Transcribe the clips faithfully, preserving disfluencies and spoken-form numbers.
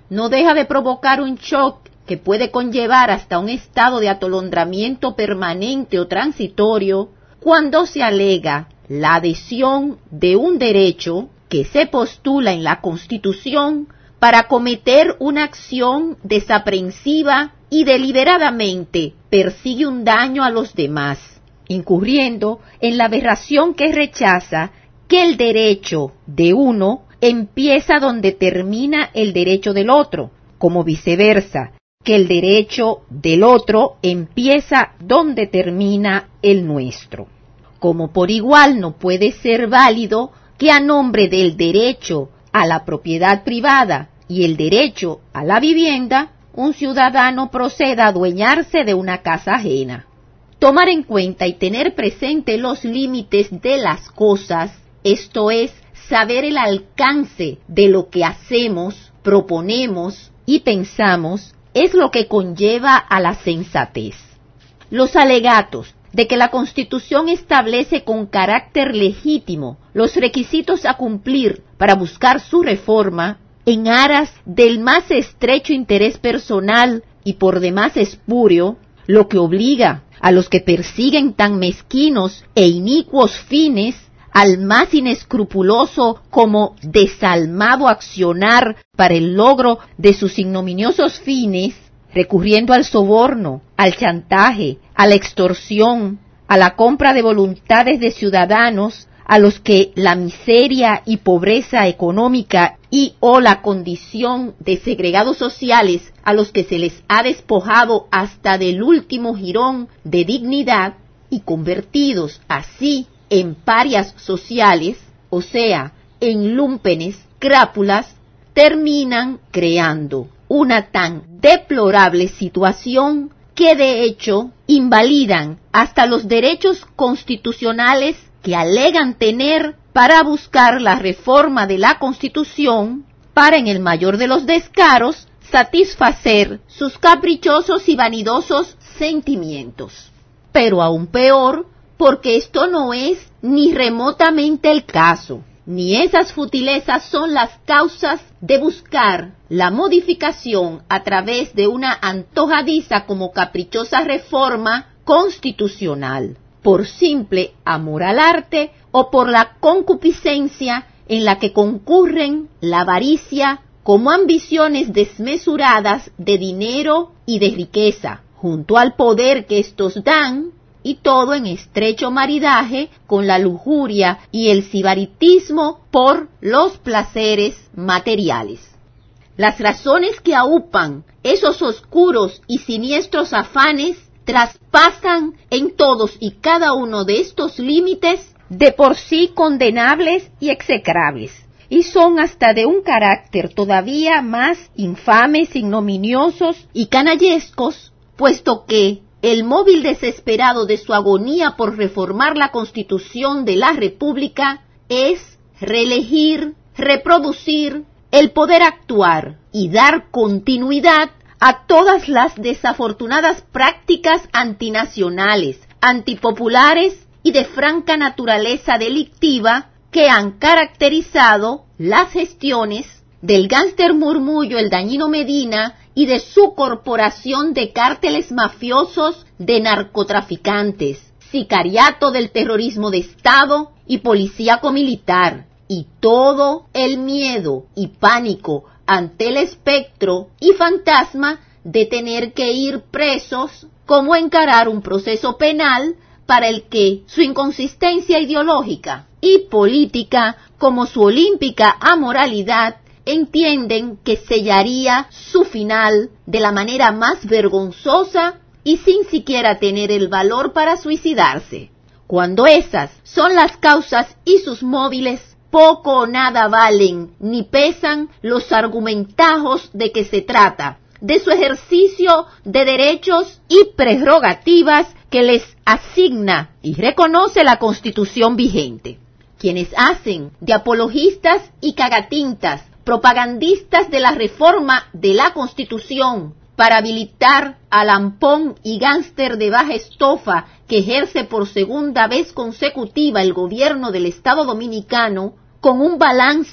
no deja de provocar un shock que puede conllevar hasta un estado de atolondramiento permanente o transitorio cuando se alega la adhesión de un derecho que se postula en la Constitución para cometer una acción desaprensiva y deliberadamente persigue un daño a los demás, incurriendo en la aberración que rechaza que el derecho de uno empieza donde termina el derecho del otro, como viceversa, que el derecho del otro empieza donde termina el nuestro. Como por igual no puede ser válido que a nombre del derecho a la propiedad privada y el derecho a la vivienda, un ciudadano proceda a adueñarse de una casa ajena. Tomar en cuenta y tener presente los límites de las cosas, esto es, saber el alcance de lo que hacemos, proponemos y pensamos, es lo que conlleva a la sensatez. Los alegatos de que la Constitución establece con carácter legítimo los requisitos a cumplir para buscar su reforma, en aras del más estrecho interés personal y por demás espurio, lo que obliga a los que persiguen tan mezquinos e inicuos fines al más inescrupuloso como desalmado accionar para el logro de sus ignominiosos fines, recurriendo al soborno, al chantaje, a la extorsión, a la compra de voluntades de ciudadanos, a los que la miseria y pobreza económica y o la condición de segregados sociales a los que se les ha despojado hasta del último jirón de dignidad y convertidos así en parias sociales, o sea, en lúmpenes, crápulas, terminan creando una tan deplorable situación que de hecho invalidan hasta los derechos constitucionales que alegan tener para buscar la reforma de la Constitución para, en el mayor de los descaros, satisfacer sus caprichosos y vanidosos sentimientos. Pero aún peor, porque esto no es ni remotamente el caso, ni esas futilezas son las causas de buscar la modificación a través de una antojadiza como caprichosa reforma constitucional, por simple amor al arte o por la concupiscencia en la que concurren la avaricia como ambiciones desmesuradas de dinero y de riqueza, junto al poder que estos dan, y todo en estrecho maridaje con la lujuria y el sibaritismo por los placeres materiales. Las razones que aupan esos oscuros y siniestros afanes traspasan en todos y cada uno de estos límites de por sí condenables y execrables, y son hasta de un carácter todavía más infames, ignominiosos y canallescos, puesto que el móvil desesperado de su agonía por reformar la Constitución de la República es reelegir, reproducir el poder actuar y dar continuidad a todas las desafortunadas prácticas antinacionales, antipopulares y de franca naturaleza delictiva que han caracterizado las gestiones del gánster Murmullo el Dañino Medina y de su corporación de cárteles mafiosos de narcotraficantes, sicariato del terrorismo de Estado y policíaco militar, y todo el miedo y pánico ante el espectro y fantasma de tener que ir presos, como encarar un proceso penal para el que su inconsistencia ideológica y política, como su olímpica amoralidad, entienden que sellaría su final de la manera más vergonzosa y sin siquiera tener el valor para suicidarse. Cuando esas son las causas y sus móviles, poco o nada valen ni pesan los argumentajos de que se trata, de su ejercicio de derechos y prerrogativas que les asigna y reconoce la Constitución vigente. Quienes hacen de apologistas y cagatintas, propagandistas de la reforma de la Constitución para habilitar al ampón y gánster de baja estofa que ejerce por segunda vez consecutiva el gobierno del Estado Dominicano, con un balance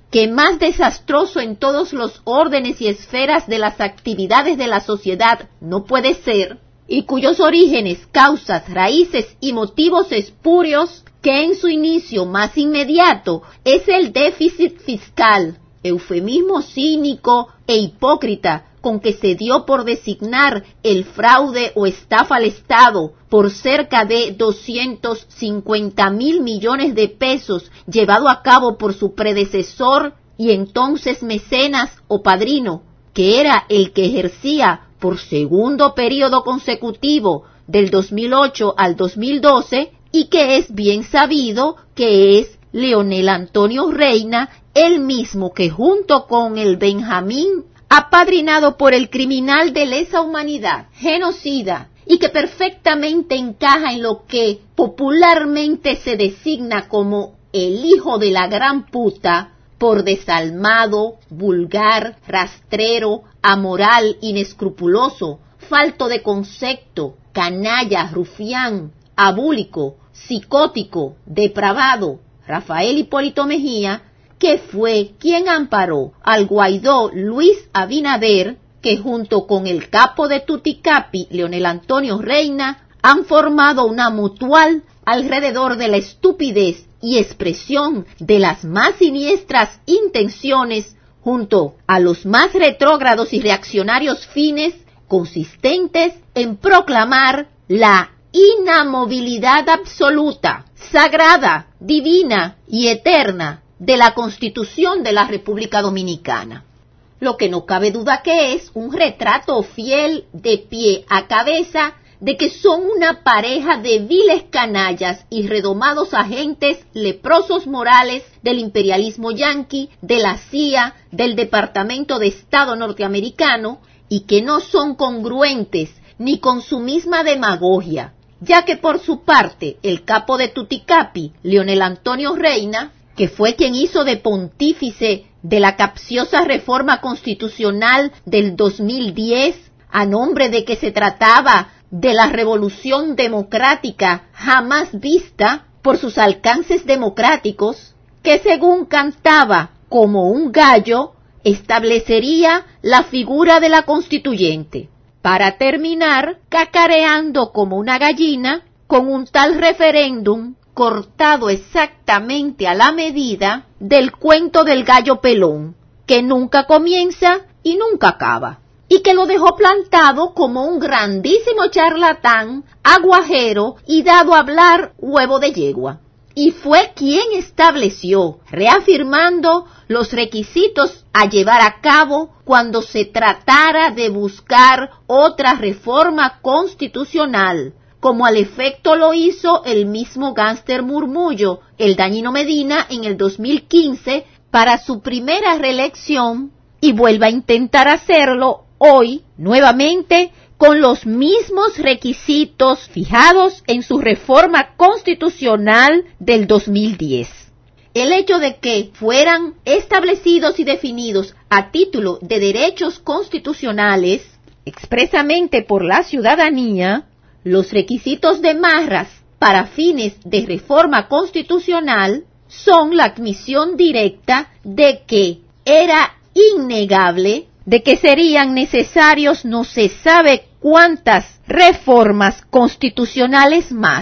que más desastroso en todos los órdenes y esferas de las actividades de la sociedad no puede ser, y cuyos orígenes, causas, raíces y motivos espurios que en su inicio más inmediato es el déficit fiscal, eufemismo cínico e hipócrita con que se dio por designar el fraude o estafa al Estado por cerca de doscientos cincuenta mil millones de pesos llevado a cabo por su predecesor y entonces mecenas o padrino, que era el que ejercía por segundo periodo consecutivo del dos mil ocho al dos mil doce y que es bien sabido que es Leonel Antonio Reina, el mismo que junto con el Benjamín apadrinado por el criminal de lesa humanidad, genocida, y que perfectamente encaja en lo que popularmente se designa como el hijo de la gran puta, por desalmado, vulgar, rastrero, amoral, inescrupuloso, falto de concepto, canalla, rufián, abúlico, psicótico, depravado, Rafael Hipólito Mejía, que fue quien amparó al Guaidó Luis Abinader, que junto con el capo de Tuticapi, Leonel Antonio Reina, han formado una mutual alrededor de la estupidez y expresión de las más siniestras intenciones, junto a los más retrógrados y reaccionarios fines consistentes en proclamar la inamovilidad absoluta, sagrada, divina y eterna de la Constitución de la República Dominicana. Lo que no cabe duda que es un retrato fiel de pie a cabeza de que son una pareja de viles canallas y redomados agentes leprosos morales del imperialismo yanqui, de la C I A, del Departamento de Estado norteamericano, y que no son congruentes ni con su misma demagogia, ya que por su parte el capo de Tuticapi, Leonel Antonio Reina, que fue quien hizo de pontífice de la capciosa reforma constitucional del dos mil diez, a nombre de que se trataba de la revolución democrática jamás vista por sus alcances democráticos, que según cantaba como un gallo, establecería la figura de la constituyente, para terminar cacareando como una gallina con un tal referéndum cortado exactamente a la medida del cuento del gallo pelón, que nunca comienza y nunca acaba, y que lo dejó plantado como un grandísimo charlatán, aguajero y dado a hablar huevo de yegua. Y fue quien estableció, reafirmando los requisitos a llevar a cabo cuando se tratara de buscar otra reforma constitucional, como al efecto lo hizo el mismo gánster Murmullo, el dañino Medina, en el dos mil quince para su primera reelección, y vuelve a intentar hacerlo hoy nuevamente con los mismos requisitos fijados en su reforma constitucional del dos mil diez. El hecho de que fueran establecidos y definidos a título de derechos constitucionales expresamente por la ciudadanía, los requisitos de Marras para fines de reforma constitucional son la admisión directa de que era innegable de que serían necesarios no se sabe cuántas reformas constitucionales más.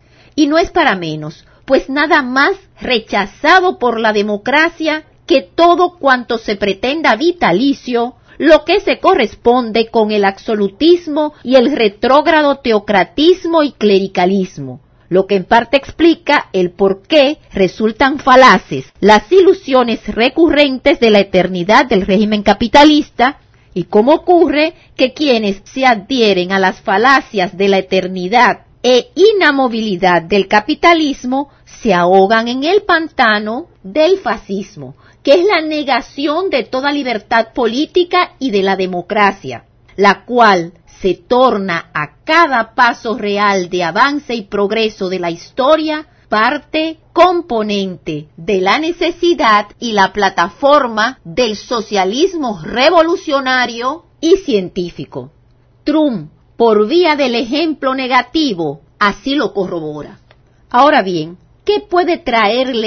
Y no es para menos, pues nada más rechazado por la democracia que todo cuanto se pretenda vitalicio, lo que se corresponde con el absolutismo y el retrógrado teocratismo y clericalismo, lo que en parte explica el por qué resultan falaces las ilusiones recurrentes de la eternidad del régimen capitalista, y cómo ocurre que quienes se adhieren a las falacias de la eternidad e inamovilidad del capitalismo se ahogan en el pantano del fascismo, que es la negación de toda libertad política y de la democracia, la cual se torna a cada paso real de avance y progreso de la historia parte componente de la necesidad y la plataforma del socialismo revolucionario y científico. Trump, por vía del ejemplo negativo, así lo corrobora. Ahora bien, ¿qué puede traerle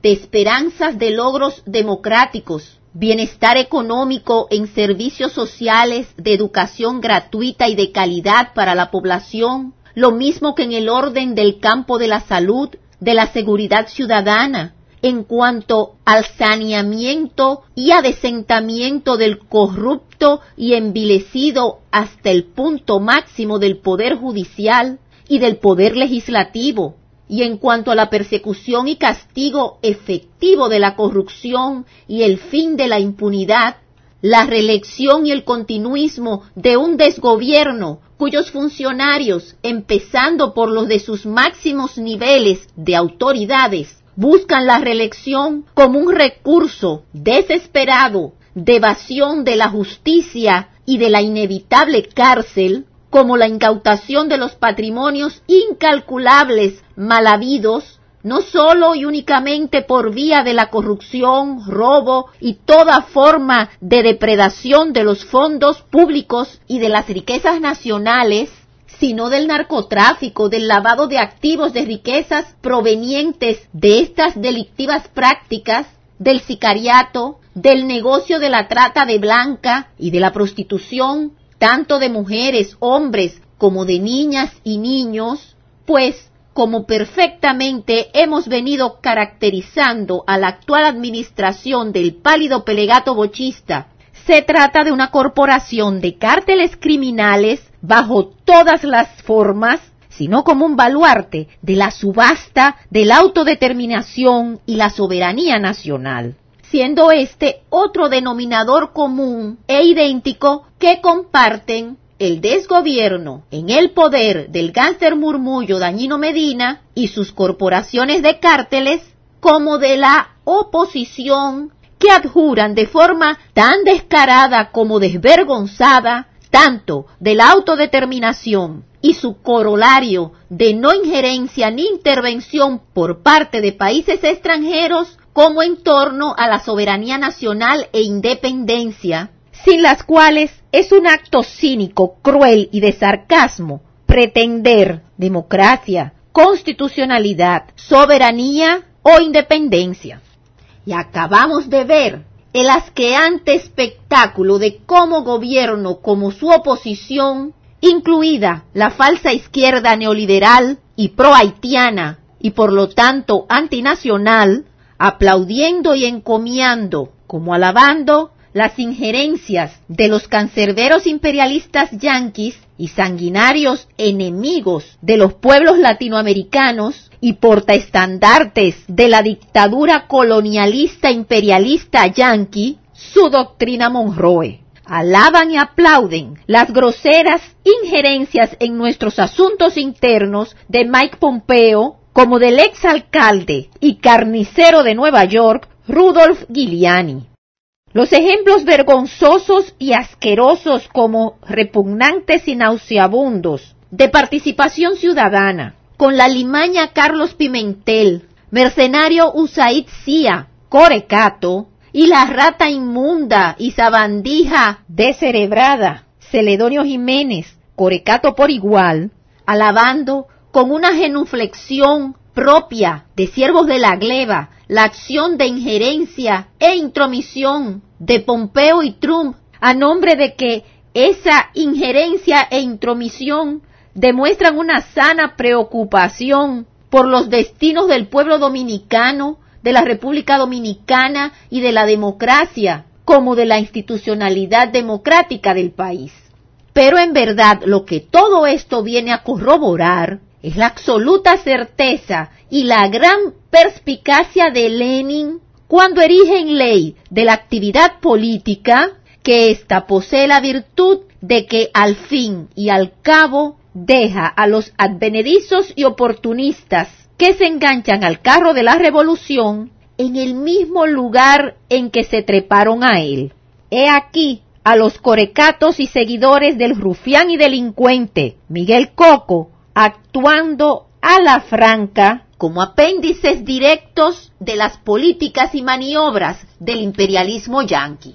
de esperanzas de logros democráticos, bienestar económico en servicios sociales, de educación gratuita y de calidad para la población, lo mismo que en el orden del campo de la salud, de la seguridad ciudadana, en cuanto al saneamiento y adesentamiento del corrupto y envilecido hasta el punto máximo del poder judicial y del poder legislativo, y en cuanto a la persecución y castigo efectivo de la corrupción y el fin de la impunidad, la reelección y el continuismo de un desgobierno cuyos funcionarios, empezando por los de sus máximos niveles de autoridades, buscan la reelección como un recurso desesperado de evasión de la justicia y de la inevitable cárcel, como la incautación de los patrimonios incalculables mal habidos, no solo y únicamente por vía de la corrupción, robo y toda forma de depredación de los fondos públicos y de las riquezas nacionales, sino del narcotráfico, del lavado de activos de riquezas provenientes de estas delictivas prácticas, del sicariato, del negocio de la trata de blanca y de la prostitución, tanto de mujeres, hombres, como de niñas y niños, pues, como perfectamente hemos venido caracterizando a la actual administración del pálido Pelagato bochista, se trata de una corporación de cárteles criminales bajo todas las formas, sino como un baluarte de la subasta de la autodeterminación y la soberanía nacional, siendo este otro denominador común e idéntico que comparten el desgobierno en el poder del gánster murmullo Dañino Medina y sus corporaciones de cárteles, como de la oposición que adjuran de forma tan descarada como desvergonzada tanto de la autodeterminación y su corolario de no injerencia ni intervención por parte de países extranjeros como en torno a la soberanía nacional e independencia, sin las cuales es un acto cínico, cruel y de sarcasmo pretender democracia, constitucionalidad, soberanía o independencia. Y acabamos de ver el asqueante espectáculo de cómo gobierno como su oposición, incluida la falsa izquierda neoliberal y pro-haitiana y por lo tanto antinacional, aplaudiendo y encomiando, como alabando, las injerencias de los cancerberos imperialistas yanquis y sanguinarios enemigos de los pueblos latinoamericanos y portaestandartes de la dictadura colonialista imperialista yanqui, su doctrina Monroe. Alaban y aplauden las groseras injerencias en nuestros asuntos internos de Mike Pompeo, como del exalcalde y carnicero de Nueva York, Rudolph Giuliani. Los ejemplos vergonzosos y asquerosos como repugnantes y nauseabundos de participación ciudadana, con la limaña Carlos Pimentel, mercenario Usaid Cia, Corecato, y la rata inmunda y sabandija descerebrada, Celedonio Jiménez, Corecato por igual, alabando con una genuflexión propia de siervos de la gleba la acción de injerencia e intromisión de Pompeo y Trump, a nombre de que esa injerencia e intromisión demuestran una sana preocupación por los destinos del pueblo dominicano, de la República Dominicana y de la democracia, como de la institucionalidad democrática del país. Pero en verdad lo que todo esto viene a corroborar es la absoluta certeza y la gran perspicacia de Lenin cuando erige en ley de la actividad política que ésta posee la virtud de que al fin y al cabo deja a los advenedizos y oportunistas que se enganchan al carro de la revolución en el mismo lugar en que se treparon a él. He aquí a los corecatos y seguidores del rufián y delincuente Miguel Coco actuando a la franca como apéndices directos de las políticas y maniobras del imperialismo yanqui.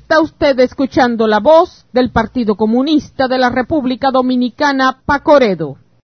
Está usted escuchando la voz del Partido Comunista de la República Dominicana, Pacoredo.